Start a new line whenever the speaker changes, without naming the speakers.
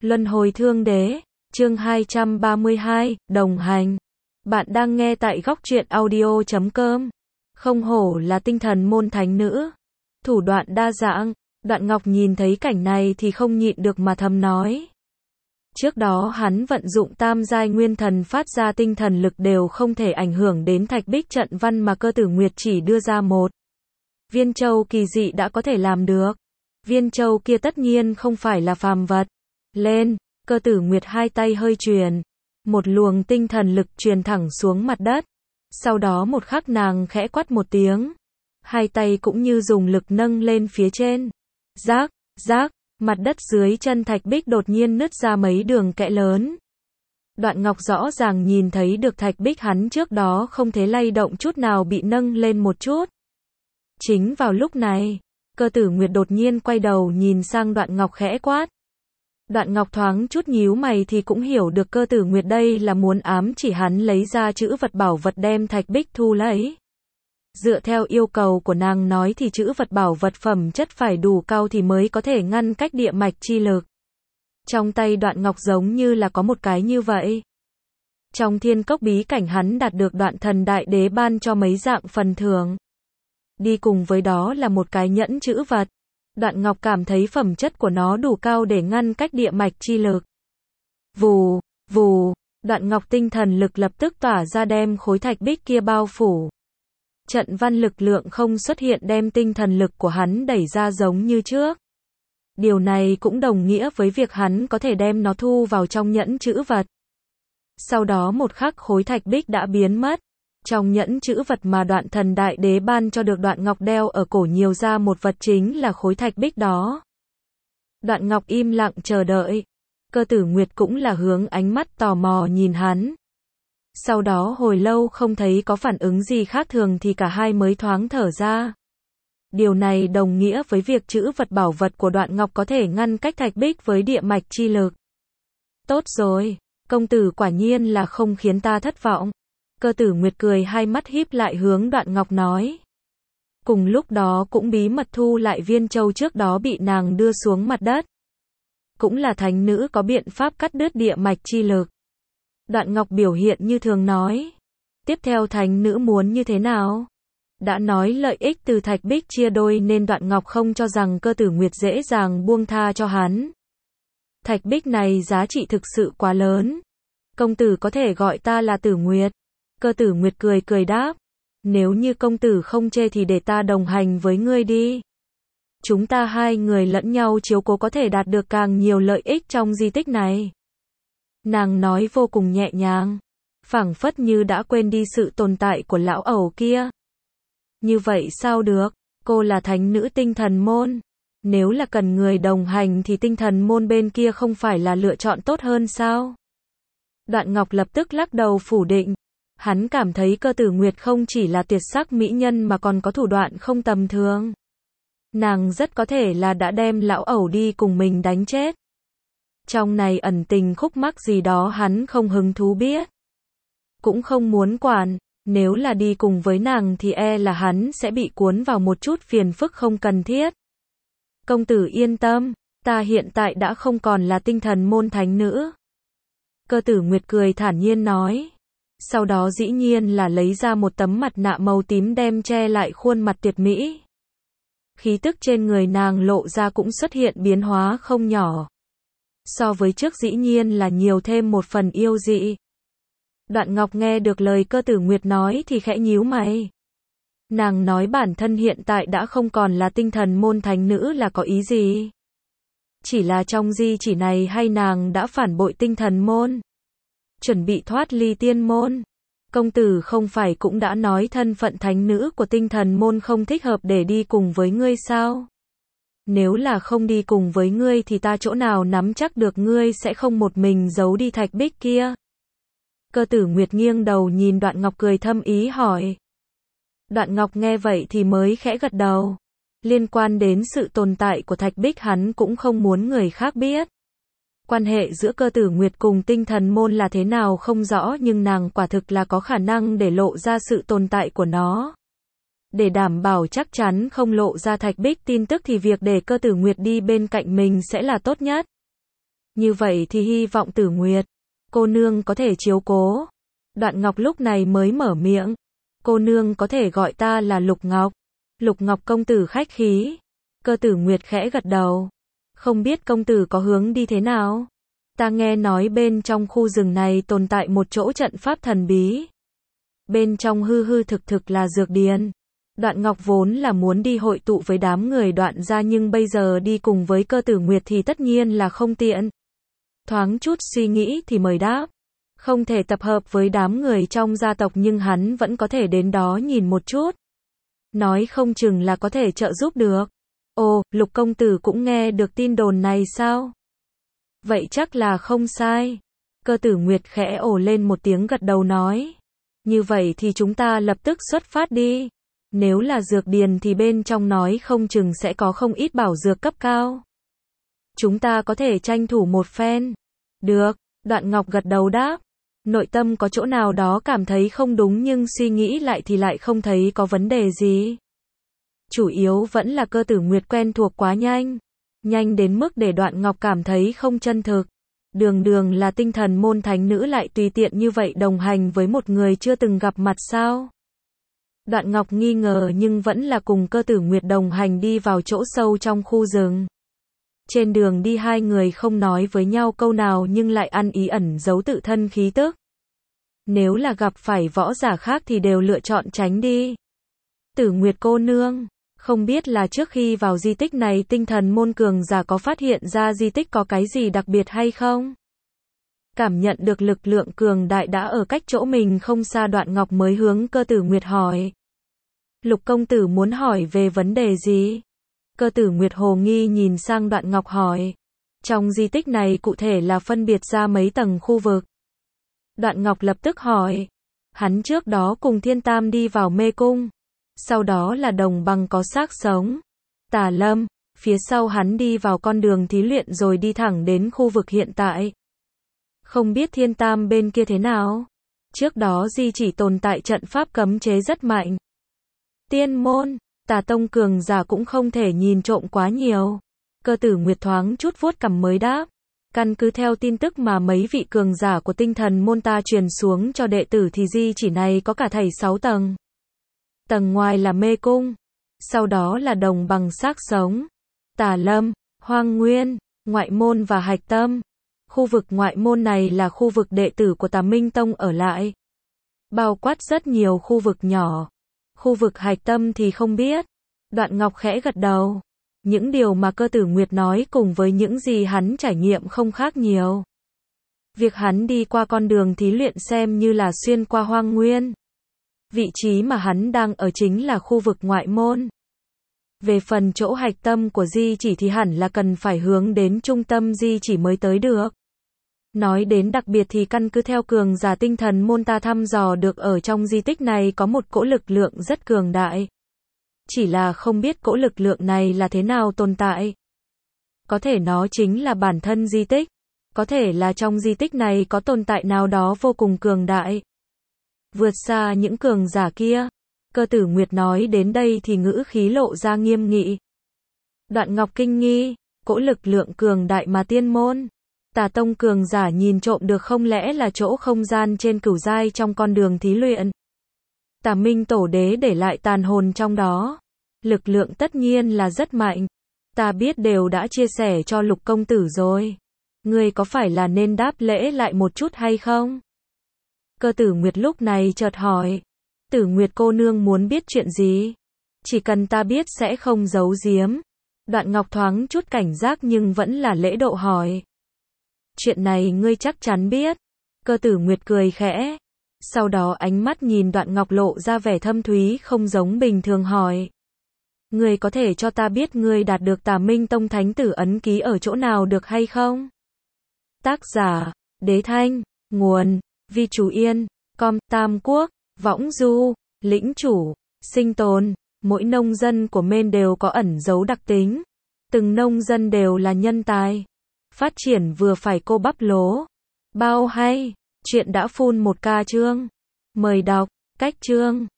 Luân hồi thương đế, chương 232, đồng hành. Bạn đang nghe tại góc truyện audio.com. Không hổ là tinh thần môn thánh nữ. Thủ đoạn đa dạng, Đoạn Ngọc nhìn thấy cảnh này thì không nhịn được mà thầm nói. Trước đó hắn vận dụng tam giai nguyên thần phát ra tinh thần lực đều không thể ảnh hưởng đến thạch bích trận văn mà Cơ Tử Nguyệt chỉ đưa ra một viên châu kỳ dị đã có thể làm được. Viên châu kia tất nhiên không phải là phàm vật. Lên, Cơ Tử Nguyệt hai tay hơi truyền, một luồng tinh thần lực truyền thẳng xuống mặt đất. Sau đó một khắc nàng khẽ quát một tiếng, hai tay cũng như dùng lực nâng lên phía trên. Rác, rác, mặt đất dưới chân thạch bích đột nhiên nứt ra mấy đường kẽ lớn. Đoạn Ngọc rõ ràng nhìn thấy được thạch bích hắn trước đó không thể lay động chút nào bị nâng lên một chút. Chính vào lúc này, Cơ Tử Nguyệt đột nhiên quay đầu nhìn sang Đoạn Ngọc khẽ quát. Đoạn Ngọc thoáng chút nhíu mày thì cũng hiểu được Cơ Tử Nguyệt đây là muốn ám chỉ hắn lấy ra chữ vật bảo vật đem thạch bích thu lấy. Dựa theo yêu cầu của nàng nói thì chữ vật bảo vật phẩm chất phải đủ cao thì mới có thể ngăn cách địa mạch chi lực. Trong tay Đoạn Ngọc giống như là có một cái như vậy. Trong thiên cốc bí cảnh hắn đạt được Đoạn Thần Đại Đế ban cho mấy dạng phần thưởng. Đi cùng với đó là một cái nhẫn chữ vật. Đoạn Ngọc cảm thấy phẩm chất của nó đủ cao để ngăn cách địa mạch chi lực. Vù, vù, Đoạn Ngọc tinh thần lực lập tức tỏa ra đem khối thạch bích kia bao phủ. Trận văn lực lượng không xuất hiện đem tinh thần lực của hắn đẩy ra giống như trước. Điều này cũng đồng nghĩa với việc hắn có thể đem nó thu vào trong nhẫn chữ vật. Sau đó một khắc khối thạch bích đã biến mất. Trong nhẫn chữ vật mà Đoạn Thần Đại Đế ban cho được Đoạn Ngọc đeo ở cổ nhiều ra một vật chính là khối thạch bích đó. Đoạn Ngọc im lặng chờ đợi. Cơ Tử Nguyệt cũng là hướng ánh mắt tò mò nhìn hắn. Sau đó hồi lâu không thấy có phản ứng gì khác thường thì cả hai mới thoáng thở ra. Điều này đồng nghĩa với việc chữ vật bảo vật của Đoạn Ngọc có thể ngăn cách thạch bích với địa mạch chi lực. Tốt rồi, công tử quả nhiên là không khiến ta thất vọng. Cơ Tử Nguyệt cười hai mắt híp lại hướng Đoạn Ngọc nói. Cùng lúc đó cũng bí mật thu lại viên châu trước đó bị nàng đưa xuống mặt đất. Cũng là thánh nữ có biện pháp cắt đứt địa mạch chi lực. Đoạn Ngọc biểu hiện như thường nói. Tiếp theo thánh nữ muốn như thế nào? Đã nói lợi ích từ thạch bích chia đôi nên Đoạn Ngọc không cho rằng Cơ Tử Nguyệt dễ dàng buông tha cho hắn. Thạch bích này giá trị thực sự quá lớn. Công tử có thể gọi ta là Tử Nguyệt. Cơ Tử Nguyệt cười cười đáp. Nếu như công tử không chê thì để ta đồng hành với ngươi đi. Chúng ta hai người lẫn nhau chiếu cố có thể đạt được càng nhiều lợi ích trong di tích này. Nàng nói vô cùng nhẹ nhàng, phảng phất như đã quên đi sự tồn tại của lão ẩu kia. Như vậy sao được, cô là thánh nữ tinh thần môn. Nếu là cần người đồng hành thì tinh thần môn bên kia không phải là lựa chọn tốt hơn sao? Đoạn Ngọc lập tức lắc đầu phủ định. Hắn cảm thấy Cơ Tử Nguyệt không chỉ là tuyệt sắc mỹ nhân mà còn có thủ đoạn không tầm thường. Nàng rất có thể là đã đem lão ẩu đi cùng mình đánh chết. Trong này ẩn tình khúc mắc gì đó hắn không hứng thú biết. Cũng không muốn quản, nếu là đi cùng với nàng thì e là hắn sẽ bị cuốn vào một chút phiền phức không cần thiết. Công tử yên tâm, ta hiện tại đã không còn là tinh thần môn thánh nữ. Cơ Tử Nguyệt cười thản nhiên nói. Sau đó dĩ nhiên là lấy ra một tấm mặt nạ màu tím đem che lại khuôn mặt tuyệt mỹ. Khí tức trên người nàng lộ ra cũng xuất hiện biến hóa không nhỏ. So với trước dĩ nhiên là nhiều thêm một phần yêu dị. Đoạn Ngọc nghe được lời Cơ Tử Nguyệt nói thì khẽ nhíu mày. Nàng nói bản thân hiện tại đã không còn là tinh thần môn thánh nữ là có ý gì? Chỉ là trong di chỉ này hay nàng đã phản bội tinh thần môn? Chuẩn bị thoát ly tiên môn? Công tử không phải cũng đã nói thân phận thánh nữ của tinh thần môn không thích hợp để đi cùng với ngươi sao? Nếu là không đi cùng với ngươi thì ta chỗ nào nắm chắc được ngươi sẽ không một mình giấu đi thạch bích kia? Cơ Tử Nguyệt nghiêng đầu nhìn Đoạn Ngọc cười thâm ý hỏi. Đoạn Ngọc nghe vậy thì mới khẽ gật đầu. Liên quan đến sự tồn tại của thạch bích hắn cũng không muốn người khác biết. Quan hệ giữa Cơ Tử Nguyệt cùng tinh thần môn là thế nào không rõ nhưng nàng quả thực là có khả năng để lộ ra sự tồn tại của nó. Để đảm bảo chắc chắn không lộ ra thạch bích tin tức thì việc để Cơ Tử Nguyệt đi bên cạnh mình sẽ là tốt nhất. Như vậy thì hy vọng Tử Nguyệt cô nương có thể chiếu cố. Đoạn Ngọc lúc này mới mở miệng. Cô nương có thể gọi ta là Lục Ngọc. Lục Ngọc công tử khách khí. Cơ Tử Nguyệt khẽ gật đầu. Không biết công tử có hướng đi thế nào? Ta nghe nói bên trong khu rừng này tồn tại một chỗ trận pháp thần bí. Bên trong hư hư thực thực là dược điền. Đoạn Ngọc vốn là muốn đi hội tụ với đám người Đoạn gia nhưng bây giờ đi cùng với Cơ Tử Nguyệt thì tất nhiên là không tiện. Thoáng chút suy nghĩ thì mời đáp. Không thể tập hợp với đám người trong gia tộc nhưng hắn vẫn có thể đến đó nhìn một chút. Nói không chừng là có thể trợ giúp được. Ồ, Lục công tử cũng nghe được tin đồn này sao? Vậy chắc là không sai. Cơ Tử Nguyệt khẽ ồ lên một tiếng gật đầu nói. Như vậy thì chúng ta lập tức xuất phát đi. Nếu là dược điền thì bên trong nói không chừng sẽ có không ít bảo dược cấp cao. Chúng ta có thể tranh thủ một phen. Được, Đoạn Ngọc gật đầu đáp. Nội tâm có chỗ nào đó cảm thấy không đúng nhưng suy nghĩ lại thì lại không thấy có vấn đề gì. Chủ yếu vẫn là Cơ Tử Nguyệt quen thuộc quá nhanh. Nhanh đến mức để Đoạn Ngọc cảm thấy không chân thực. Đường đường là tinh thần môn thánh nữ lại tùy tiện như vậy đồng hành với một người chưa từng gặp mặt sao? Đoạn Ngọc nghi ngờ nhưng vẫn là cùng Cơ Tử Nguyệt đồng hành đi vào chỗ sâu trong khu rừng. Trên đường đi hai người không nói với nhau câu nào nhưng lại ăn ý ẩn giấu tự thân khí tức. Nếu là gặp phải võ giả khác thì đều lựa chọn tránh đi. Tử Nguyệt cô nương, không biết là trước khi vào di tích này tinh thần môn cường giả có phát hiện ra di tích có cái gì đặc biệt hay không? Cảm nhận được lực lượng cường đại đã ở cách chỗ mình không xa Đoạn Ngọc mới hướng Cơ Tử Nguyệt hỏi. Lục công tử muốn hỏi về vấn đề gì? Cơ Tử Nguyệt hồ nghi nhìn sang Đoạn Ngọc hỏi. Trong di tích này cụ thể là phân biệt ra mấy tầng khu vực. Đoạn Ngọc lập tức hỏi. Hắn trước đó cùng Thiên Tam đi vào mê cung. Sau đó là đồng bằng có xác sống. Tà Lâm, phía sau hắn đi vào con đường thí luyện rồi đi thẳng đến khu vực hiện tại. Không biết Thiên Tam bên kia thế nào? Trước đó di chỉ tồn tại trận pháp cấm chế rất mạnh. Tiên môn, Tà tông cường giả cũng không thể nhìn trộm quá nhiều. Cơ Tử Nguyệt thoáng chút vuốt cằm mới đáp. Căn cứ theo tin tức mà mấy vị cường giả của tinh thần môn ta truyền xuống cho đệ tử thì di chỉ này có cả thảy 6 tầng. Tầng ngoài là mê cung. Sau đó là đồng bằng xác sống. Tà Lâm, Hoang Nguyên, Ngoại môn và Hạch Tâm. Khu vực ngoại môn này là khu vực đệ tử của Tà Minh Tông ở lại. Bao quát rất nhiều khu vực nhỏ. Khu vực Hạch Tâm thì không biết. Đoạn Ngọc khẽ gật đầu. Những điều mà Cơ Tử Nguyệt nói cùng với những gì hắn trải nghiệm không khác nhiều. Việc hắn đi qua con đường thí luyện xem như là xuyên qua hoang nguyên. Vị trí mà hắn đang ở chính là khu vực ngoại môn. Về phần chỗ hạch tâm của di chỉ thì hẳn là cần phải hướng đến trung tâm di chỉ mới tới được. Nói đến đặc biệt thì căn cứ theo cường giả tinh thần môn ta thăm dò được ở trong di tích này có một cỗ lực lượng rất cường đại. Chỉ là không biết cỗ lực lượng này là thế nào tồn tại. Có thể nó chính là bản thân di tích. Có thể là trong di tích này có tồn tại nào đó vô cùng cường đại. Vượt xa những cường giả kia. Cơ Tử Nguyệt nói đến đây thì ngữ khí lộ ra nghiêm nghị. Đoạn Ngọc kinh nghi, cỗ lực lượng cường đại mà tiên môn. Tà tông cường giả nhìn trộm được không lẽ là chỗ không gian trên cửu giai trong con đường thí luyện. Tà Minh Tổ Đế để lại tàn hồn trong đó. Lực lượng tất nhiên là rất mạnh. Ta biết đều đã chia sẻ cho Lục công tử rồi. Ngươi có phải là nên đáp lễ lại một chút hay không? Cơ Tử Nguyệt lúc này chợt hỏi. Tử Nguyệt cô nương muốn biết chuyện gì? Chỉ cần ta biết sẽ không giấu giếm. Đoạn Ngọc thoáng chút cảnh giác nhưng vẫn là lễ độ hỏi. Chuyện này ngươi chắc chắn biết. Cơ Tử Nguyệt cười khẽ. Sau đó ánh mắt nhìn Đoạn Ngọc lộ ra vẻ thâm thúy không giống bình thường hỏi. Ngươi có thể cho ta biết ngươi đạt được Tà Minh Tông Thánh Tử ấn ký ở chỗ nào được hay không? Tác giả, Đế Thanh, nguồn, Vi Chú Yên, Com, Tam Quốc, Võng Du, Lĩnh Chủ, Sinh Tồn. Mỗi nông dân của Mên đều có ẩn dấu đặc tính. Từng nông dân đều là nhân tài. Phát triển vừa phải cô bắp lố. Bao hay, chuyện đã full 1k chương. Mời đọc, cách chương.